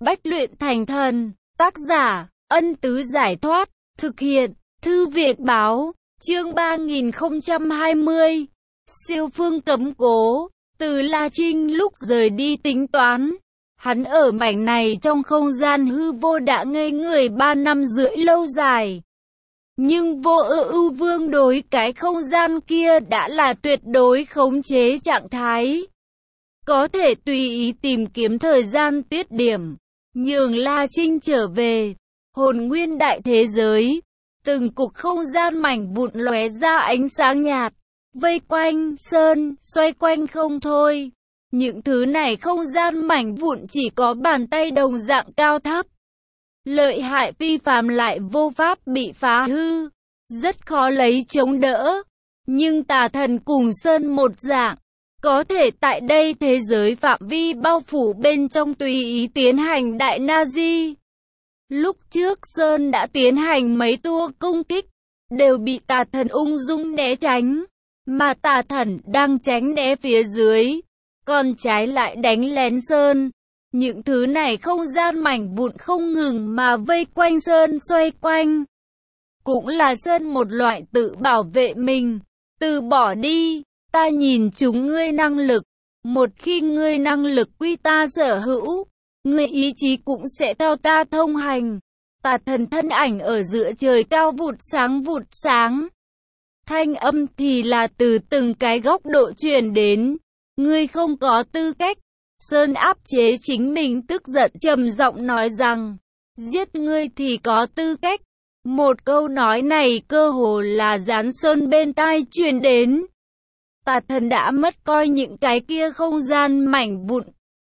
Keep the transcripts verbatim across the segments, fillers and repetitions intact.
Bách luyện thành thần. Tác giả, Ân Tứ Giải Thoát. Thực hiện, Thư Việt Báo. Chương ba nghìn không trăm hai mươi. Siêu phương cấm cố. Từ La Trinh lúc rời đi tính toán, hắn ở mảnh này trong không gian hư vô đã ngây người ba năm rưỡi lâu dài. Nhưng Vô Ưu Vương đối cái không gian kia đã là tuyệt đối khống chế trạng thái. Có thể tùy ý tìm kiếm thời gian tiết điểm, nhường La Trinh trở về. Hồn nguyên đại thế giới, từng cục không gian mảnh vụn lóe ra ánh sáng nhạt, vây quanh Sơn, xoay quanh không thôi. Những thứ này không gian mảnh vụn chỉ có bàn tay đồng dạng cao thấp. Lợi hại phi phàm lại vô pháp bị phá hư, rất khó lấy chống đỡ. Nhưng tà thần cùng Sơn một dạng, có thể tại đây thế giới phạm vi bao phủ bên trong tùy ý tiến hành đại Nazi. Lúc trước Sơn đã tiến hành mấy tour công kích, đều bị tà thần ung dung né tránh. Mà tà thần đang tránh né phía dưới, còn trái lại đánh lén Sơn. Những thứ này không gian mảnh vụn không ngừng mà vây quanh Sơn xoay quanh. Cũng là Sơn một loại tự bảo vệ mình. Từ bỏ đi, ta nhìn chúng ngươi năng lực. Một khi ngươi năng lực quy ta sở hữu, ngươi ý chí cũng sẽ theo ta thông hành. Tà thần thân ảnh ở giữa trời cao vụt sáng vụt sáng. Thanh âm thì là từ từng cái góc độ truyền đến. Ngươi không có tư cách. Sơn áp chế chính mình tức giận trầm giọng nói rằng, giết ngươi thì có tư cách. Một câu nói này cơ hồ là dán Sơn bên tai truyền đến. Tà thần đã mất coi những cái kia không gian mảnh vụn.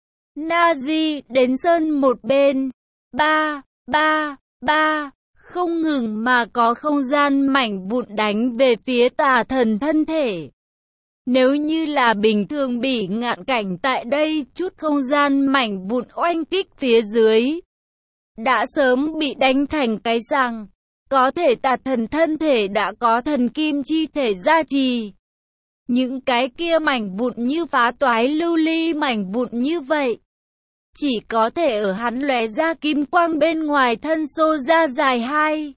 Nazi đến Sơn một bên. Ba, ba, ba. Không ngừng mà có không gian mảnh vụn đánh về phía tà thần thân thể. Nếu như là bình thường Bỉ Ngạn Cảnh tại đây, chút không gian mảnh vụn oanh kích phía dưới đã sớm bị đánh thành cái răng. Có thể tà thần thân thể đã có thần kim chi thể gia trì. Những cái kia mảnh vụn như phá toái lưu ly mảnh vụn như vậy, chỉ có thể ở hắn lóe ra kim quang bên ngoài thân xô ra dài hai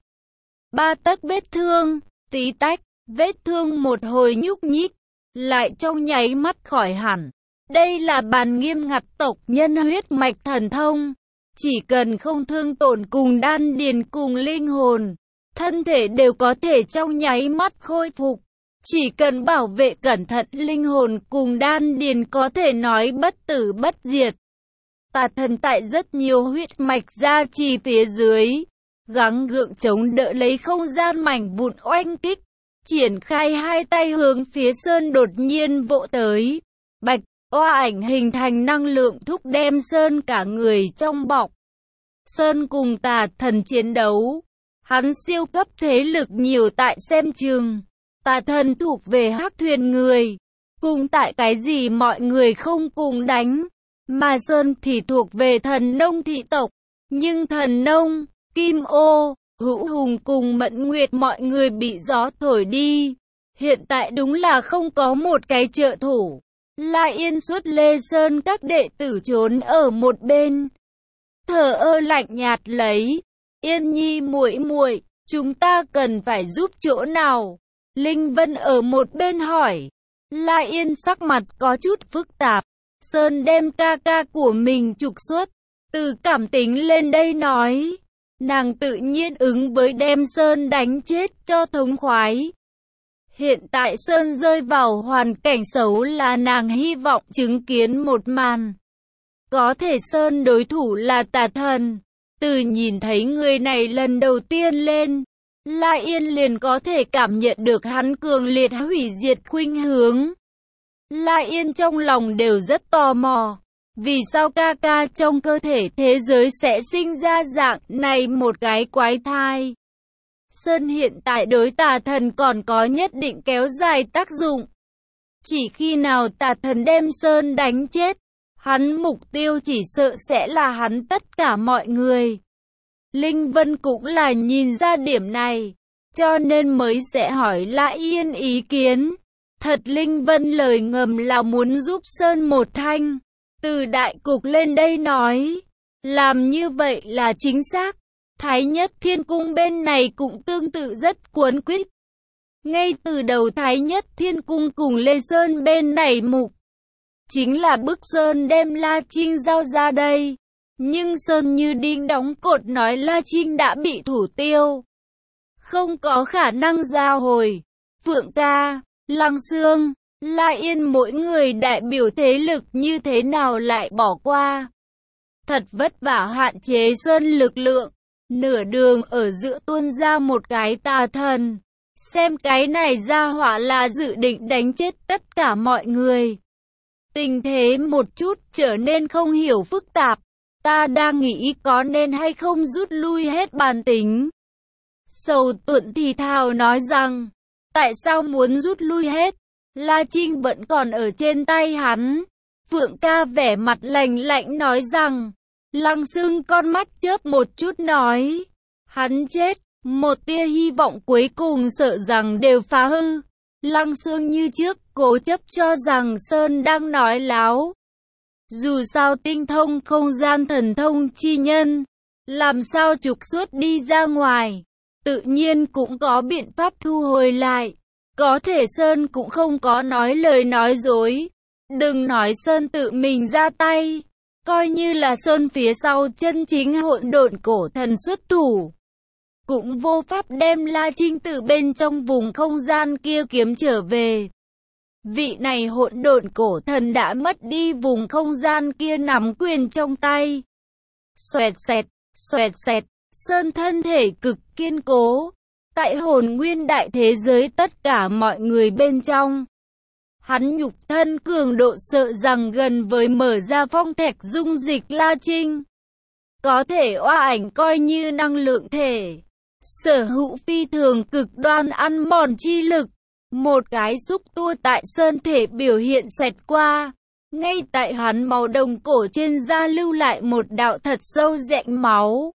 ba tấc vết thương, tí tách, vết thương một hồi nhúc nhích, lại trong nháy mắt khỏi hẳn. Đây là bàn nghiêm ngặt tộc nhân huyết mạch thần thông. Chỉ cần không thương tổn cùng đan điền cùng linh hồn, thân thể đều có thể trong nháy mắt khôi phục. Chỉ cần bảo vệ cẩn thận linh hồn cùng đan điền có thể nói bất tử bất diệt. Tà thần tại rất nhiều huyết mạch gia trì phía dưới, gắng gượng chống đỡ lấy không gian mảnh vụn oanh kích, triển khai hai tay hướng phía Sơn đột nhiên vỗ tới. Bạch, oa ảnh hình thành năng lượng thúc đem Sơn cả người trong bọc. Sơn cùng tà thần chiến đấu, hắn siêu cấp thế lực nhiều tại xem trường. Tà thần thuộc về hắc thuyền người, cùng tại cái gì mọi người không cùng đánh. Mà Sơn thì thuộc về thần nông thị tộc. Nhưng thần nông, Kim Ô, Hữu Hùng cùng Mẫn Nguyệt mọi người bị gió thổi đi. Hiện tại đúng là không có một cái trợ thủ. La Yên suốt Lê Sơn các đệ tử trốn ở một bên, thờ ơ lạnh nhạt lấy. Yên Nhi muội muội, chúng ta cần phải giúp chỗ nào? Linh Vân ở một bên hỏi. La Yên sắc mặt có chút phức tạp. Sơn đem ca ca của mình trục xuất, từ cảm tính lên đây nói. Nàng tự nhiên ứng với đem Sơn đánh chết cho thống khoái. Hiện tại Sơn rơi vào hoàn cảnh xấu là nàng hy vọng chứng kiến một màn. Có thể Sơn đối thủ là tà thần. Từ nhìn thấy người này lần đầu tiên lên, La Yên liền có thể cảm nhận được hắn cường liệt hủy diệt khuynh hướng. La Yên trong lòng đều rất tò mò. Vì sao ca ca trong cơ thể thế giới sẽ sinh ra dạng này một cái quái thai? Sơn hiện tại đối tà thần còn có nhất định kéo dài tác dụng. Chỉ khi nào tà thần đem Sơn đánh chết, hắn mục tiêu chỉ sợ sẽ là hắn tất cả mọi người. Linh Vân cũng là nhìn ra điểm này, cho nên mới sẽ hỏi La Yên ý kiến. Thật Linh Vân lời ngầm là muốn giúp Sơn một thanh. Từ đại cục lên đây nói, Làm như vậy là chính xác. Thái Nhất Thiên Cung bên này cũng tương tự rất cuốn quýt. Ngay từ đầu Thái Nhất Thiên Cung cùng Lê Sơn bên này mục chính là bức Sơn đem La Trinh giao ra đây. Nhưng Sơn như đinh đóng cột nói La Trinh đã bị thủ tiêu, không có khả năng giao hồi. Phượng Ca, Lăng Xương, La Yên mỗi người đại biểu thế lực như thế nào lại bỏ qua. Thật vất vả hạn chế Sơn lực lượng, nửa đường ở giữa tuôn ra một cái tà thần. Xem cái này ra hỏa là dự định đánh chết tất cả mọi người. Tình thế một chút trở nên không hiểu phức tạp. Ta đang nghĩ có nên hay không rút lui hết bàn tính. Sầu Tuận thì thào nói rằng, tại sao muốn rút lui hết? La Trinh vẫn còn ở trên tay hắn. Phượng Ca vẻ mặt lạnh lạnh nói rằng, Lăng Xương con mắt chớp một chút nói, hắn chết, một tia hy vọng cuối cùng sợ rằng đều phá hư. Lăng Xương như trước cố chấp cho rằng Sơn đang nói láo. Dù sao tinh thông không gian thần thông chi nhân, làm sao trục xuất đi ra ngoài, tự nhiên cũng có biện pháp thu hồi lại. Có thể Sơn cũng không có nói lời nói dối. Đừng nói Sơn tự mình ra tay, coi như là Sơn phía sau chân chính hỗn độn cổ thần xuất thủ, cũng vô pháp đem La Trinh từ bên trong vùng không gian kia kiếm trở về. Vị này hỗn độn cổ thần đã mất đi vùng không gian kia nắm quyền trong tay. Xoẹt xẹt, xoẹt xẹt, Sơn thân thể cực kiên cố. Tại hồn nguyên đại thế giới tất cả mọi người bên trong, hắn nhục thân cường độ sợ rằng gần với mở ra phong thạch dung dịch La Trinh. Có thể oa ảnh coi như năng lượng thể, sở hữu phi thường cực đoan ăn mòn chi lực. Một cái xúc tua tại sơn thể biểu hiện xẹt qua, ngay tại hắn màu đồng cổ trên da lưu lại một đạo thật sâu rãnh máu.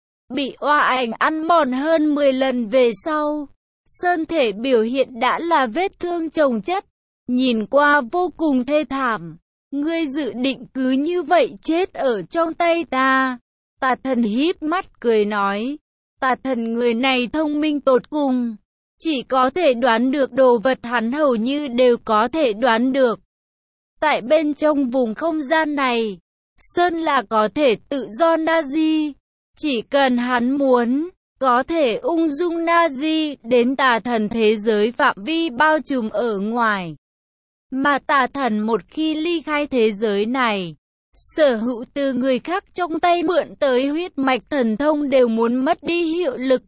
Bị oa ảnh ăn mòn hơn mười lần về sau, sơn thể biểu hiện đã là vết thương chồng chất, nhìn qua vô cùng thê thảm. Ngươi dự định cứ như vậy chết ở trong tay ta? Tà thần híp mắt cười nói. Tà thần người này thông minh tột cùng, chỉ có thể đoán được đồ vật hắn hầu như đều có thể đoán được. Tại bên trong vùng không gian này, Sơn là có thể tự do Nazi. Chỉ cần hắn muốn, có thể ung dung Nazi đến tà thần thế giới phạm vi bao trùm ở ngoài. Mà tà thần một khi ly khai thế giới này, sở hữu từ người khác trong tay mượn tới huyết mạch thần thông đều muốn mất đi hiệu lực.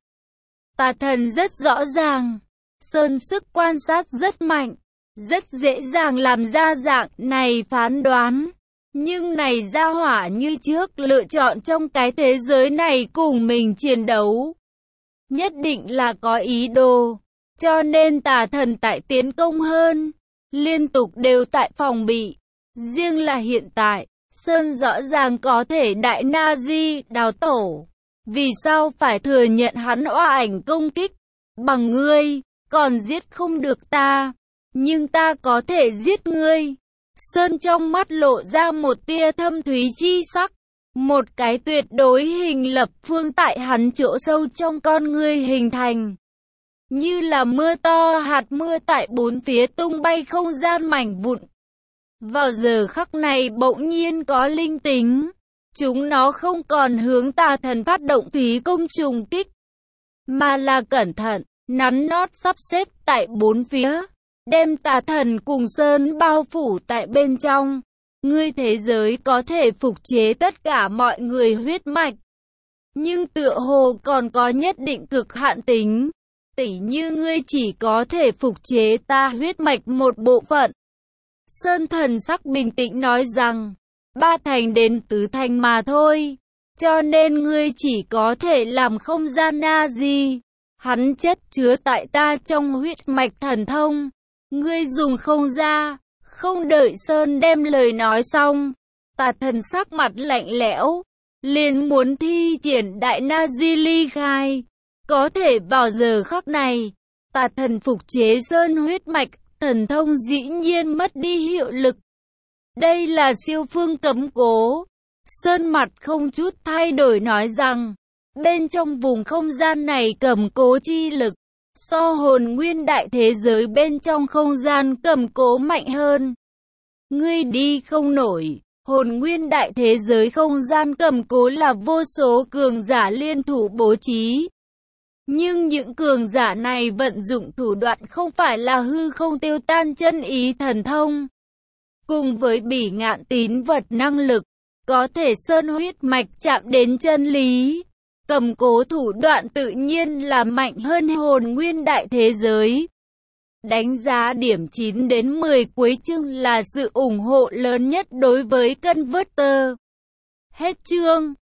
Tà thần rất rõ ràng, Sơn sức quan sát rất mạnh, rất dễ dàng làm ra dạng này phán đoán. Nhưng này ra hỏa như trước lựa chọn trong cái thế giới này cùng mình chiến đấu, nhất định là có ý đồ. Cho nên tà thần tại tiến công hơn, liên tục đều tại phòng bị. Riêng là hiện tại, Sơn rõ ràng có thể đại Nazi đào tổ. Vì sao phải thừa nhận hắn oa ảnh công kích? Bằng ngươi, còn giết không được ta, nhưng ta có thể giết ngươi. Sơn trong mắt lộ ra một tia thâm thúy chi sắc, một cái tuyệt đối hình lập phương tại hắn chỗ sâu trong con ngươi hình thành. Như là mưa to hạt mưa tại bốn phía tung bay không gian mảnh vụn. Vào giờ khắc này bỗng nhiên có linh tính, chúng nó không còn hướng tà thần phát động phí công trùng kích, mà là cẩn thận, nắn nót sắp xếp tại bốn phía, đem tà thần cùng Sơn bao phủ tại bên trong. Ngươi thế giới có thể phục chế tất cả mọi người huyết mạch, nhưng tựa hồ còn có nhất định cực hạn tính. Tỉ như ngươi chỉ có thể phục chế ta huyết mạch một bộ phận. Sơn thần sắc bình tĩnh nói rằng, ba thành đến tứ thành mà thôi, cho nên ngươi chỉ có thể làm không gian Nazi. Hắn chất chứa tại ta trong huyết mạch thần thông, ngươi dùng không ra. Không đợi Sơn đem lời nói xong, tà thần sắc mặt lạnh lẽo, liền muốn thi triển đại Nazi ly khai. Có thể vào giờ khắc này, tà thần phục chế Sơn huyết mạch thần thông dĩ nhiên mất đi hiệu lực. Đây là siêu phương cấm cố, Sơn mặt không chút thay đổi nói rằng, bên trong vùng không gian này cầm cố chi lực, so hồn nguyên đại thế giới bên trong không gian cầm cố mạnh hơn. Ngươi đi không nổi, hồn nguyên đại thế giới không gian cầm cố là vô số cường giả liên thủ bố trí. Nhưng những cường giả này vận dụng thủ đoạn không phải là hư không tiêu tan chân ý thần thông. Cùng với bỉ ngạn tín vật năng lực, có thể sơn huyết mạch chạm đến chân lý. Cầm cố thủ đoạn tự nhiên là mạnh hơn hồn nguyên đại thế giới. Đánh giá điểm chín đến mười cuối chương là sự ủng hộ lớn nhất đối với Converter. Hết chương.